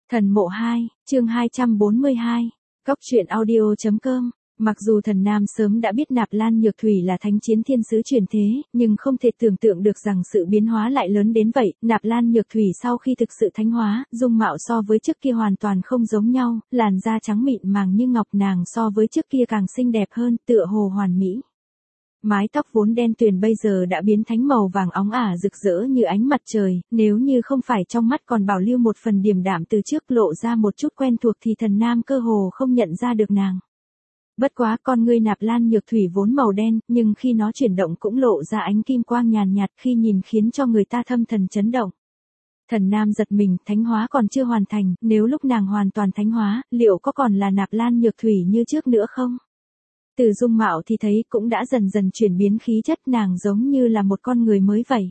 Thần mộ 2, chương 242. Cóc truyện audio.com. Mặc dù thần nam sớm đã biết Nạp Lan Nhược Thủy là thánh chiến thiên sứ truyền thế, nhưng không thể tưởng tượng được rằng sự biến hóa lại lớn đến vậy. Nạp Lan Nhược Thủy sau khi thực sự thánh hóa, dung mạo so với trước kia hoàn toàn không giống nhau, làn da trắng mịn màng như ngọc, nàng so với trước kia càng xinh đẹp hơn, tựa hồ hoàn mỹ. Mái tóc vốn đen tuyền bây giờ đã biến thành màu vàng óng ả rực rỡ như ánh mặt trời, nếu như không phải trong mắt còn bảo lưu một phần điềm đạm từ trước lộ ra một chút quen thuộc thì thần nam cơ hồ không nhận ra được nàng. Bất quá con ngươi Nạp Lan Nhược Thủy vốn màu đen, nhưng khi nó chuyển động cũng lộ ra ánh kim quang nhàn nhạt, khi nhìn khiến cho người ta thâm thần chấn động. Thần nam giật mình, thánh hóa còn chưa hoàn thành, nếu lúc nàng hoàn toàn thánh hóa, liệu có còn là Nạp Lan Nhược Thủy như trước nữa không? Từ dung mạo thì thấy cũng đã dần dần chuyển biến khí chất, nàng giống như là một con người mới vậy.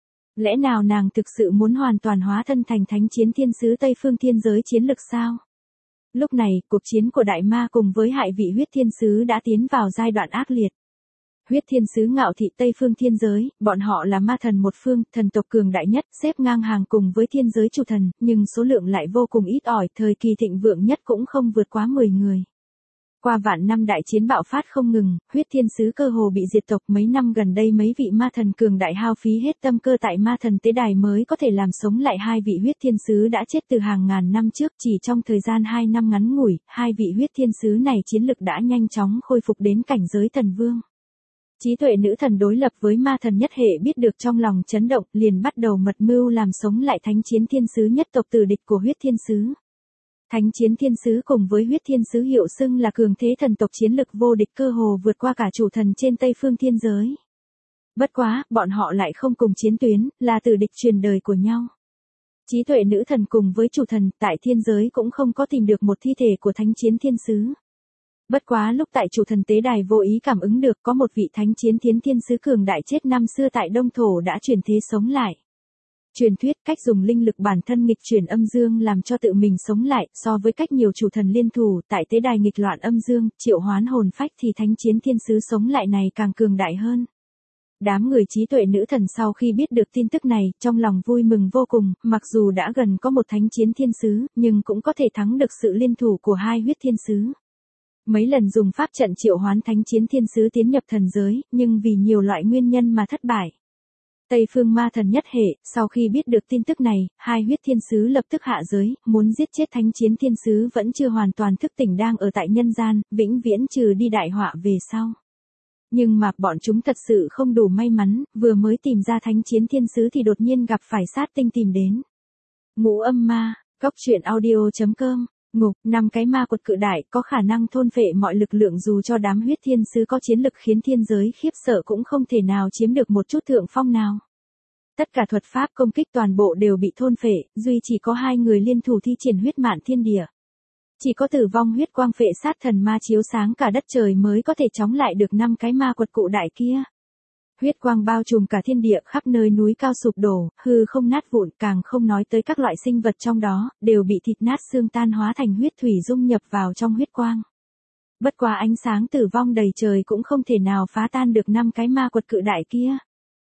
Lẽ nào nàng thực sự muốn hoàn toàn hóa thân thành thánh chiến thiên sứ Tây Phương thiên giới chiến lực sao? Lúc này, cuộc chiến của Đại Ma cùng với hại vị huyết thiên sứ đã tiến vào giai đoạn ác liệt. Huyết thiên sứ ngạo thị Tây Phương thiên giới, bọn họ là ma thần một phương, thần tộc cường đại nhất, xếp ngang hàng cùng với thiên giới chủ thần, nhưng số lượng lại vô cùng ít ỏi, thời kỳ thịnh vượng nhất cũng không vượt quá 10 người. Qua vạn năm đại chiến bạo phát không ngừng, huyết thiên sứ cơ hồ bị diệt tộc, mấy năm gần đây mấy vị ma thần cường đại hao phí hết tâm cơ tại ma thần tế đài mới có thể làm sống lại hai vị huyết thiên sứ đã chết từ hàng ngàn năm trước, chỉ trong thời gian 2 năm ngắn ngủi, hai vị huyết thiên sứ này chiến lực đã nhanh chóng khôi phục đến cảnh giới thần vương. Trí tuệ nữ thần đối lập với ma thần nhất hệ biết được trong lòng chấn động, liền bắt đầu mật mưu làm sống lại thánh chiến thiên sứ nhất tộc tử địch của huyết thiên sứ. Thánh chiến thiên sứ cùng với huyết thiên sứ hiệu xưng là cường thế thần tộc chiến lực vô địch, cơ hồ vượt qua cả chủ thần trên Tây Phương thiên giới. Bất quá, bọn họ lại không cùng chiến tuyến, là tử địch truyền đời của nhau. Trí tuệ nữ thần cùng với chủ thần tại thiên giới cũng không có tìm được một thi thể của thánh chiến thiên sứ. Bất quá lúc tại chủ thần tế đài vô ý cảm ứng được có một vị thánh chiến thiên sứ cường đại chết năm xưa tại Đông Thổ đã chuyển thế sống lại. Truyền thuyết cách dùng linh lực bản thân nghịch chuyển âm dương làm cho tự mình sống lại, so với cách nhiều chủ thần liên thủ tại tế đài nghịch loạn âm dương, triệu hoán hồn phách thì thánh chiến thiên sứ sống lại này càng cường đại hơn. Đám người trí tuệ nữ thần sau khi biết được tin tức này, trong lòng vui mừng vô cùng, mặc dù đã gần có một thánh chiến thiên sứ, nhưng cũng có thể thắng được sự liên thủ của hai huyết thiên sứ. Mấy lần dùng pháp trận triệu hoán thánh chiến thiên sứ tiến nhập thần giới, nhưng vì nhiều loại nguyên nhân mà thất bại. Tây Phương ma thần nhất hệ, sau khi biết được tin tức này, hai huyết thiên sứ lập tức hạ giới, muốn giết chết thánh chiến thiên sứ vẫn chưa hoàn toàn thức tỉnh đang ở tại nhân gian, vĩnh viễn trừ đi đại họa về sau. Nhưng mà bọn chúng thật sự không đủ may mắn, vừa mới tìm ra thánh chiến thiên sứ thì đột nhiên gặp phải sát tinh tìm đến. Ngũ âm ma, cóc truyện audio.com. Ngục, 5 cái ma quật cự đại có khả năng thôn phệ mọi lực lượng, dù cho đám huyết thiên sứ có chiến lực khiến thiên giới khiếp sợ cũng không thể nào chiếm được một chút thượng phong nào. Tất cả thuật pháp công kích toàn bộ đều bị thôn phệ, duy chỉ có 2 người liên thủ thi triển huyết mạn thiên địa. Chỉ có tử vong huyết quang phệ sát thần ma chiếu sáng cả đất trời mới có thể chống lại được 5 cái ma quật cụ đại kia. Huyết quang bao trùm cả thiên địa, khắp nơi núi cao sụp đổ, hư không nát vụn, càng không nói tới các loại sinh vật trong đó, đều bị thịt nát xương tan hóa thành huyết thủy dung nhập vào trong huyết quang. Bất quá ánh sáng tử vong đầy trời cũng không thể nào phá tan được 5 cái ma quật cự đại kia.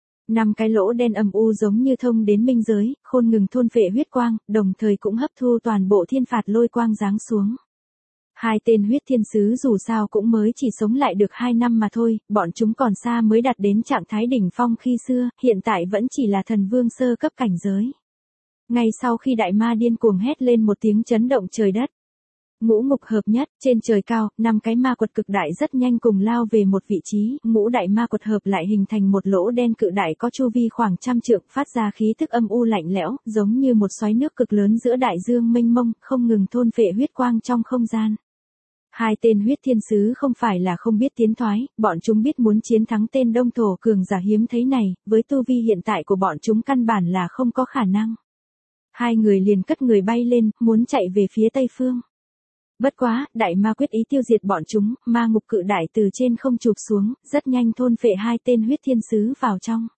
5 cái lỗ đen âm u giống như thông đến minh giới, khôn ngừng thôn phệ huyết quang, đồng thời cũng hấp thu toàn bộ thiên phạt lôi quang giáng xuống. Hai tên huyết thiên sứ dù sao cũng mới chỉ sống lại được 2 năm mà thôi, bọn chúng còn xa mới đạt đến trạng thái đỉnh phong khi xưa, hiện tại vẫn chỉ là thần vương sơ cấp cảnh giới. Ngay sau khi đại ma điên cuồng hét lên một tiếng chấn động trời đất. Ngũ ngục hợp nhất, trên trời cao, 5 cái ma quật cực đại rất nhanh cùng lao về một vị trí, ngũ đại ma quật hợp lại hình thành một lỗ đen cự đại có chu vi khoảng 100 trượng, phát ra khí tức âm u lạnh lẽo, giống như một xoáy nước cực lớn giữa đại dương mênh mông, không ngừng thôn phệ huyết quang trong không gian. Hai tên huyết thiên sứ không phải là không biết tiến thoái, bọn chúng biết muốn chiến thắng tên Đông Thổ cường giả hiếm thấy này, với tu vi hiện tại của bọn chúng căn bản là không có khả năng. Hai người liền cất người bay lên, muốn chạy về phía Tây Phương. Bất quá, đại ma quyết ý tiêu diệt bọn chúng, ma ngục cự đại từ trên không chụp xuống, rất nhanh thôn phệ hai tên huyết thiên sứ vào trong.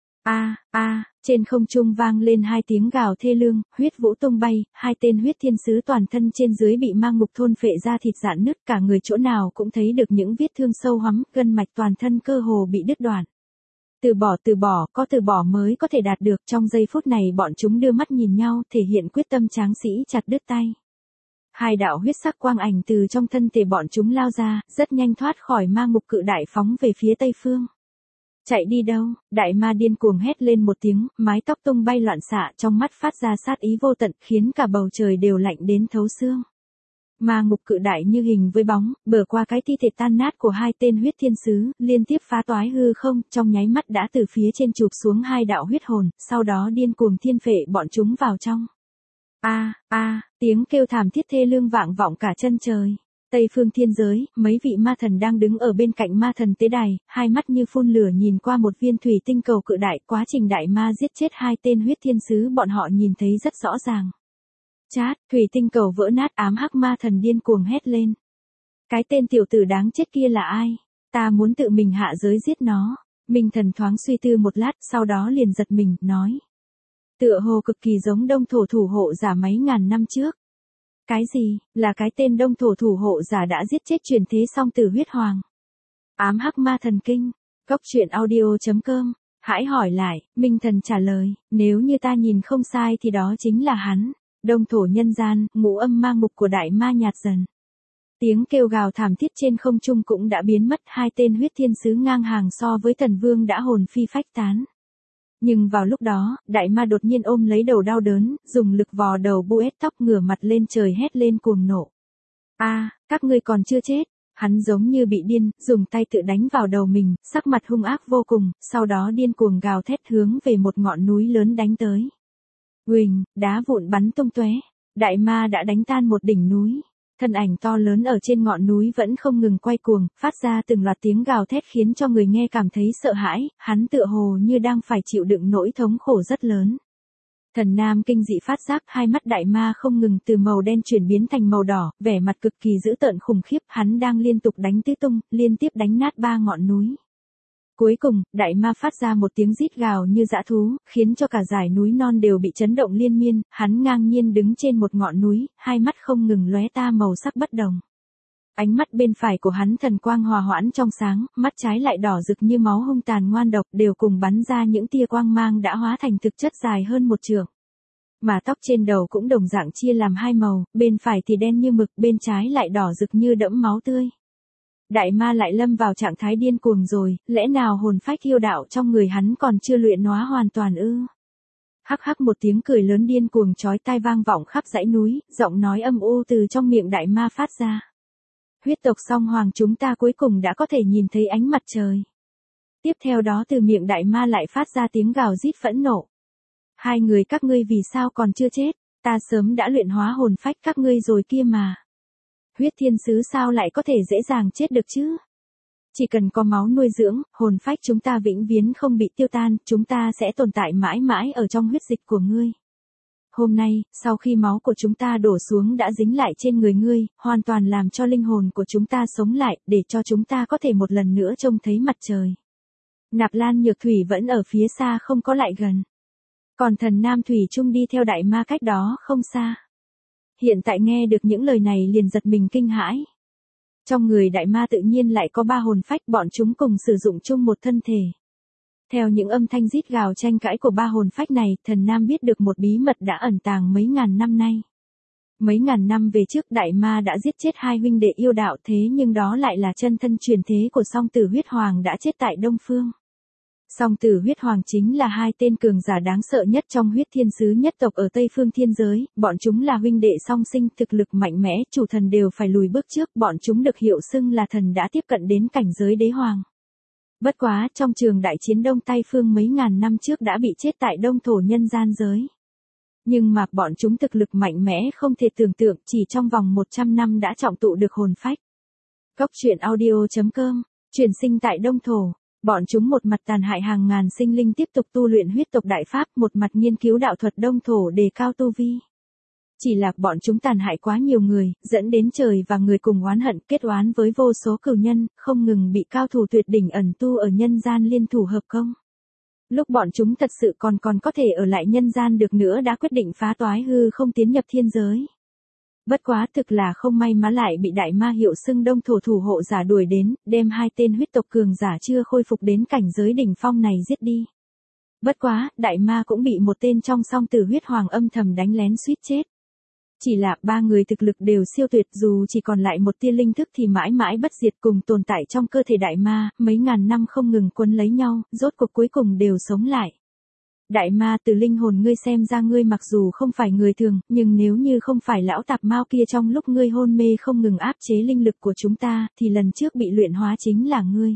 Trên không trung vang lên 2 tiếng gào thê lương, huyết vũ tung bay, hai tên huyết thiên sứ toàn thân trên dưới bị ma ngục thôn phệ ra thịt rạn nứt, cả người chỗ nào cũng thấy được những vết thương sâu hoắm, gân mạch toàn thân cơ hồ bị đứt đoạn. Từ bỏ, có từ bỏ mới có thể đạt được. Trong giây phút này bọn chúng đưa mắt nhìn nhau, thể hiện quyết tâm tráng sĩ chặt đứt tay. Hai đạo huyết sắc quang ảnh từ trong thân thể bọn chúng lao ra, rất nhanh thoát khỏi ma ngục cự đại phóng về phía tây phương. Chạy đi đâu? Đại ma điên cuồng hét lên một tiếng, mái tóc tung bay loạn xạ, trong mắt phát ra sát ý vô tận, khiến cả bầu trời đều lạnh đến thấu xương. Ma ngục cự đại như hình với bóng, bờ qua cái thi thể tan nát của hai tên huyết thiên sứ, liên tiếp phá toái hư không, trong nháy mắt đã từ phía trên chụp xuống hai đạo huyết hồn, sau đó điên cuồng thiên phệ bọn chúng vào trong. Tiếng kêu thảm thiết thê lương vang vọng cả chân trời. Tây phương thiên giới, mấy vị ma thần đang đứng ở bên cạnh ma thần tế đài, hai mắt như phun lửa nhìn qua một viên thủy tinh cầu cự đại, quá trình đại ma giết chết hai tên huyết thiên sứ bọn họ nhìn thấy rất rõ ràng. Chát, thủy tinh cầu vỡ nát, ám hắc ma thần điên cuồng hét lên. Cái tên tiểu tử đáng chết kia là ai? Ta muốn tự mình hạ giới giết nó. Minh thần thoáng suy tư một lát, sau đó liền giật mình, nói. Tựa hồ cực kỳ giống đông thổ thủ hộ giả mấy ngàn năm trước. Cái gì, là cái tên đông thổ thủ hộ giả đã giết chết truyền thế song tử huyết hoàng. Ám hắc ma thần kinh, Cốc truyện audio.com, hãy hỏi lại, Minh thần trả lời, nếu như ta nhìn không sai thì đó chính là hắn. Đông thổ nhân gian, ngũ âm ma ngục của đại ma nhạt dần. Tiếng kêu gào thảm thiết trên không trung cũng đã biến mất, hai tên huyết thiên sứ ngang hàng so với thần vương đã hồn phi phách tán. Nhưng vào lúc đó, đại ma đột nhiên ôm lấy đầu đau đớn, dùng lực vò đầu buét tóc ngửa mặt lên trời hét lên cuồng nộ. Các ngươi còn chưa chết. Hắn giống như bị điên, dùng tay tự đánh vào đầu mình, sắc mặt hung ác vô cùng, sau đó điên cuồng gào thét hướng về một ngọn núi lớn đánh tới. Huỳnh, đá vụn bắn tung tóe, đại ma đã đánh tan một đỉnh núi. Thân ảnh to lớn ở trên ngọn núi vẫn không ngừng quay cuồng, phát ra từng loạt tiếng gào thét khiến cho người nghe cảm thấy sợ hãi, hắn tựa hồ như đang phải chịu đựng nỗi thống khổ rất lớn. Thần nam kinh dị phát giác, hai mắt đại ma không ngừng từ màu đen chuyển biến thành màu đỏ, vẻ mặt cực kỳ dữ tợn khủng khiếp, hắn đang liên tục đánh tứ tung, liên tiếp đánh nát 3 ngọn núi. Cuối cùng, đại ma phát ra một tiếng rít gào như dã thú, khiến cho cả dải núi non đều bị chấn động liên miên, hắn ngang nhiên đứng trên một ngọn núi, hai mắt không ngừng lóe ta màu sắc bất đồng. Ánh mắt bên phải của hắn thần quang hòa hoãn trong sáng, mắt trái lại đỏ rực như máu hung tàn ngoan độc, đều cùng bắn ra những tia quang mang đã hóa thành thực chất dài hơn 1 trượng. Mà tóc trên đầu cũng đồng dạng chia làm 2 màu, bên phải thì đen như mực, bên trái lại đỏ rực như đẫm máu tươi. Đại ma lại lâm vào trạng thái điên cuồng rồi, lẽ nào hồn phách yêu đạo trong người hắn còn chưa luyện hóa hoàn toàn ư? Hắc hắc, một tiếng cười lớn điên cuồng chói tai vang vọng khắp dãy núi, giọng nói âm u từ trong miệng đại ma phát ra. Huyết tộc song hoàng chúng ta cuối cùng đã có thể nhìn thấy ánh mặt trời. Tiếp theo đó từ miệng đại ma lại phát ra tiếng gào rít phẫn nộ. Hai người các ngươi vì sao còn chưa chết, ta sớm đã luyện hóa hồn phách các ngươi rồi kia mà. Huyết thiên sứ sao lại có thể dễ dàng chết được chứ? Chỉ cần có máu nuôi dưỡng, hồn phách chúng ta vĩnh viễn không bị tiêu tan, chúng ta sẽ tồn tại mãi mãi ở trong huyết dịch của ngươi. Hôm nay, sau khi máu của chúng ta đổ xuống đã dính lại trên người ngươi, hoàn toàn làm cho linh hồn của chúng ta sống lại, để cho chúng ta có thể một lần nữa trông thấy mặt trời. Nạp Lan Nhược Thủy vẫn ở phía xa không có lại gần. Còn thần Nam Thủy Trung đi theo đại ma cách đó không xa. Hiện tại nghe được những lời này liền giật mình kinh hãi. Trong người đại ma tự nhiên lại có 3 hồn phách, bọn chúng cùng sử dụng chung một thân thể. Theo những âm thanh rít gào tranh cãi của 3 hồn phách này, thần Nam biết được một bí mật đã ẩn tàng mấy ngàn năm nay. Mấy ngàn năm về trước đại ma đã giết chết 2 huynh đệ yêu đạo, thế nhưng đó lại là chân thân truyền thế của song tử huyết hoàng đã chết tại Đông Phương. Song tử huyết hoàng chính là 2 tên cường giả đáng sợ nhất trong huyết thiên sứ nhất tộc ở Tây Phương thiên giới, bọn chúng là huynh đệ song sinh, thực lực mạnh mẽ, chủ thần đều phải lùi bước trước, bọn chúng được hiệu xưng là thần đã tiếp cận đến cảnh giới đế hoàng. Bất quá, trong trường đại chiến Đông Tây Phương mấy ngàn năm trước đã bị chết tại Đông thổ nhân gian giới. Nhưng mà bọn chúng thực lực mạnh mẽ không thể tưởng tượng, chỉ trong vòng 100 năm đã trọng tụ được hồn phách. Cốc truyện audio.com, truyền sinh tại Đông thổ. Bọn chúng một mặt tàn hại hàng ngàn sinh linh tiếp tục tu luyện huyết tộc đại pháp, một mặt nghiên cứu đạo thuật Đông thổ đề cao tu vi. Chỉ là bọn chúng tàn hại quá nhiều người, dẫn đến trời và người cùng oán hận, kết oán với vô số cừu nhân, không ngừng bị cao thủ tuyệt đỉnh ẩn tu ở nhân gian liên thủ hợp công. Lúc bọn chúng thật sự còn có thể ở lại nhân gian được nữa đã quyết định phá toái hư không tiến nhập thiên giới. Bất quá thực là không may má lại bị đại ma hiệu xưng Đông Thổ thủ hộ giả đuổi đến, đem hai tên huyết tộc cường giả chưa khôi phục đến cảnh giới đỉnh phong này giết đi. Bất quá, đại ma cũng bị một tên trong song tử huyết hoàng âm thầm đánh lén suýt chết. Chỉ là ba người thực lực đều siêu tuyệt, dù chỉ còn lại một tia linh thức thì mãi mãi bất diệt, cùng tồn tại trong cơ thể đại ma, mấy ngàn năm không ngừng quấn lấy nhau, rốt cuộc cuối cùng đều sống lại. Đại ma, từ linh hồn ngươi xem ra ngươi mặc dù không phải người thường, nhưng nếu như không phải lão tạp mao kia trong lúc ngươi hôn mê không ngừng áp chế linh lực của chúng ta, thì lần trước bị luyện hóa chính là ngươi.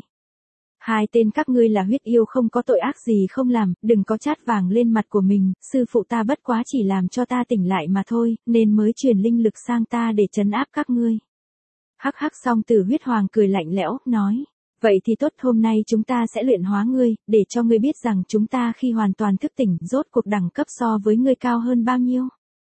Hai tên các ngươi là huyết yêu không có tội ác gì không làm, đừng có chát vàng lên mặt của mình, sư phụ ta bất quá chỉ làm cho ta tỉnh lại mà thôi, nên mới truyền linh lực sang ta để trấn áp các ngươi. Hắc hắc, song tử huyết hoàng cười lạnh lẽo, nói. Vậy thì tốt, hôm nay chúng ta sẽ luyện hóa ngươi, để cho ngươi biết rằng chúng ta khi hoàn toàn thức tỉnh, rốt cuộc đẳng cấp so với ngươi cao hơn bao nhiêu.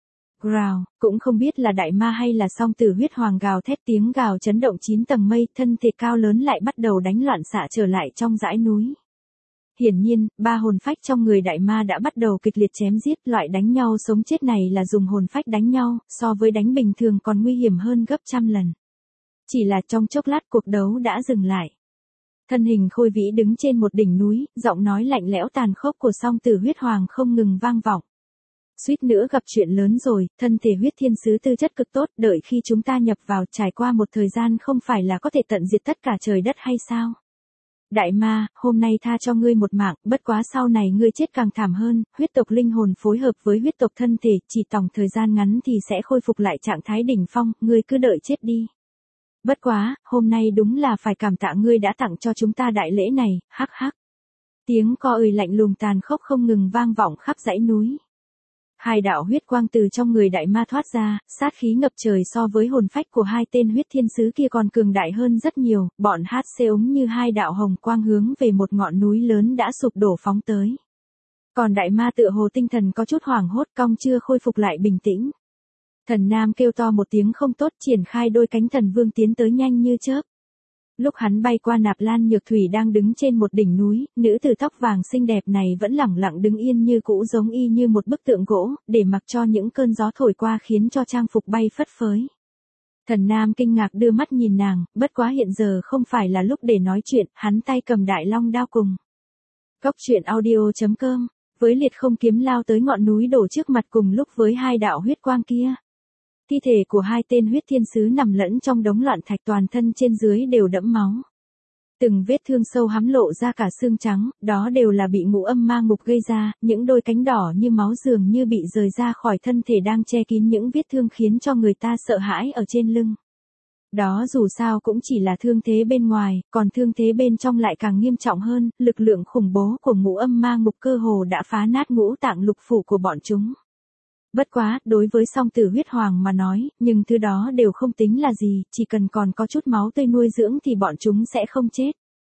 Gào, cũng không biết là đại ma hay là song tử huyết hoàng gào thét, tiếng gào chấn động 9 tầng mây, thân thể cao lớn lại bắt đầu đánh loạn xạ trở lại trong dãy núi. Hiển nhiên, ba hồn phách trong người đại ma đã bắt đầu kịch liệt chém giết, loại đánh nhau sống chết này là dùng hồn phách đánh nhau, so với đánh bình thường còn nguy hiểm hơn gấp trăm lần. Chỉ là trong chốc lát cuộc đấu đã dừng lại. Thân hình khôi vĩ đứng trên một đỉnh núi, giọng nói lạnh lẽo tàn khốc của song tử huyết hoàng không ngừng vang vọng. Suýt nữa gặp chuyện lớn rồi, thân thể huyết thiên sứ tư chất cực tốt, đợi khi chúng ta nhập vào trải qua một thời gian không phải là có thể tận diệt tất cả trời đất hay sao? Đại ma, hôm nay tha cho ngươi một mạng, bất quá sau này ngươi chết càng thảm hơn, huyết tộc linh hồn phối hợp với huyết tộc thân thể, chỉ tòng thời gian ngắn thì sẽ khôi phục lại trạng thái đỉnh phong, ngươi cứ đợi chết đi. Bất quá, hôm nay đúng là phải cảm tạ ngươi đã tặng cho chúng ta đại lễ này, hắc hắc. Tiếng co ơi lạnh lùng tàn khốc không ngừng vang vọng khắp dãy núi. Hai đạo huyết quang từ trong người đại ma thoát ra, sát khí ngập trời, so với hồn phách của hai tên huyết thiên sứ kia còn cường đại hơn rất nhiều, bọn hát xê ống như hai đạo hồng quang hướng về một ngọn núi lớn đã sụp đổ phóng tới. Còn đại ma tựa hồ tinh thần có chút hoảng hốt, cong chưa khôi phục lại bình tĩnh. Thần Nam kêu to một tiếng không tốt, triển khai đôi cánh thần vương tiến tới nhanh như chớp. Lúc hắn bay qua Nạp Lan Nhược Thủy đang đứng trên một đỉnh núi, nữ tử tóc vàng xinh đẹp này vẫn lẳng lặng đứng yên như cũ, giống y như một bức tượng gỗ, để mặc cho những cơn gió thổi qua khiến cho trang phục bay phất phới. Thần Nam kinh ngạc đưa mắt nhìn nàng, bất quá hiện giờ không phải là lúc để nói chuyện, hắn tay cầm đại long đao cùng. Cốc truyện audio.com, với liệt không kiếm lao tới ngọn núi đổ trước mặt cùng lúc với hai đạo huyết quang kia. Thi thể của hai tên huyết thiên sứ nằm lẫn trong đống loạn thạch, toàn thân trên dưới đều đẫm máu. Từng vết thương sâu hắm lộ ra cả xương trắng, đó đều là bị ngũ âm ma ngục gây ra, những đôi cánh đỏ như máu dường như bị rời ra khỏi thân thể đang che kín những vết thương khiến cho người ta sợ hãi ở trên lưng. Đó dù sao cũng chỉ là thương thế bên ngoài, còn thương thế bên trong lại càng nghiêm trọng hơn, lực lượng khủng bố của ngũ âm ma ngục cơ hồ đã phá nát ngũ tạng lục phủ của bọn chúng. Bất quá, đối với song tử huyết hoàng mà nói, nhưng thứ đó đều không tính là gì, chỉ cần còn có chút máu tươi nuôi dưỡng thì bọn chúng sẽ không chết.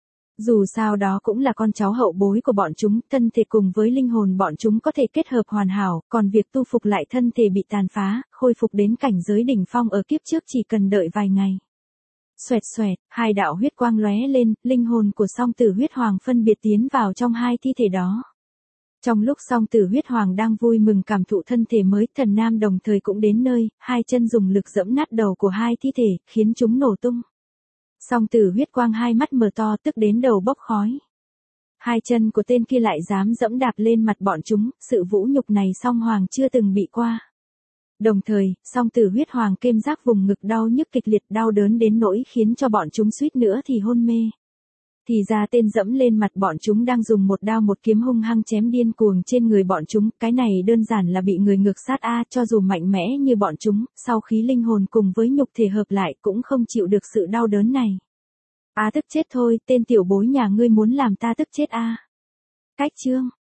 Dù sao đó cũng là con cháu hậu bối của bọn chúng, thân thể cùng với linh hồn bọn chúng có thể kết hợp hoàn hảo, còn việc tu phục lại thân thể bị tàn phá, khôi phục đến cảnh giới đỉnh phong ở kiếp trước chỉ cần đợi vài ngày. Xoẹt xoẹt, hai đạo huyết quang lóe lên, linh hồn của song tử huyết hoàng phân biệt tiến vào trong hai thi thể đó. Trong lúc song tử huyết hoàng đang vui mừng cảm thụ thân thể mới, Thần Nam đồng thời cũng đến nơi, hai chân dùng lực giẫm nát đầu của hai thi thể, khiến chúng nổ tung. Song tử huyết quang hai mắt mở to, tức đến đầu bốc khói. Hai chân của tên kia lại dám dẫm đạp lên mặt bọn chúng, sự vũ nhục này song hoàng chưa từng bị qua. Đồng thời, song tử huyết hoàng kêm giác vùng ngực đau nhức kịch liệt, đau đớn đến nỗi khiến cho bọn chúng suýt nữa thì hôn mê. Thì ra tên dẫm lên mặt bọn chúng đang dùng một đao một kiếm hung hăng chém điên cuồng trên người bọn chúng, cái này đơn giản là bị người ngược sát a, cho dù mạnh mẽ như bọn chúng, sau khi linh hồn cùng với nhục thể hợp lại cũng không chịu được sự đau đớn này. Tức chết thôi, tên tiểu bối nhà ngươi muốn làm ta tức chết a. Cách chương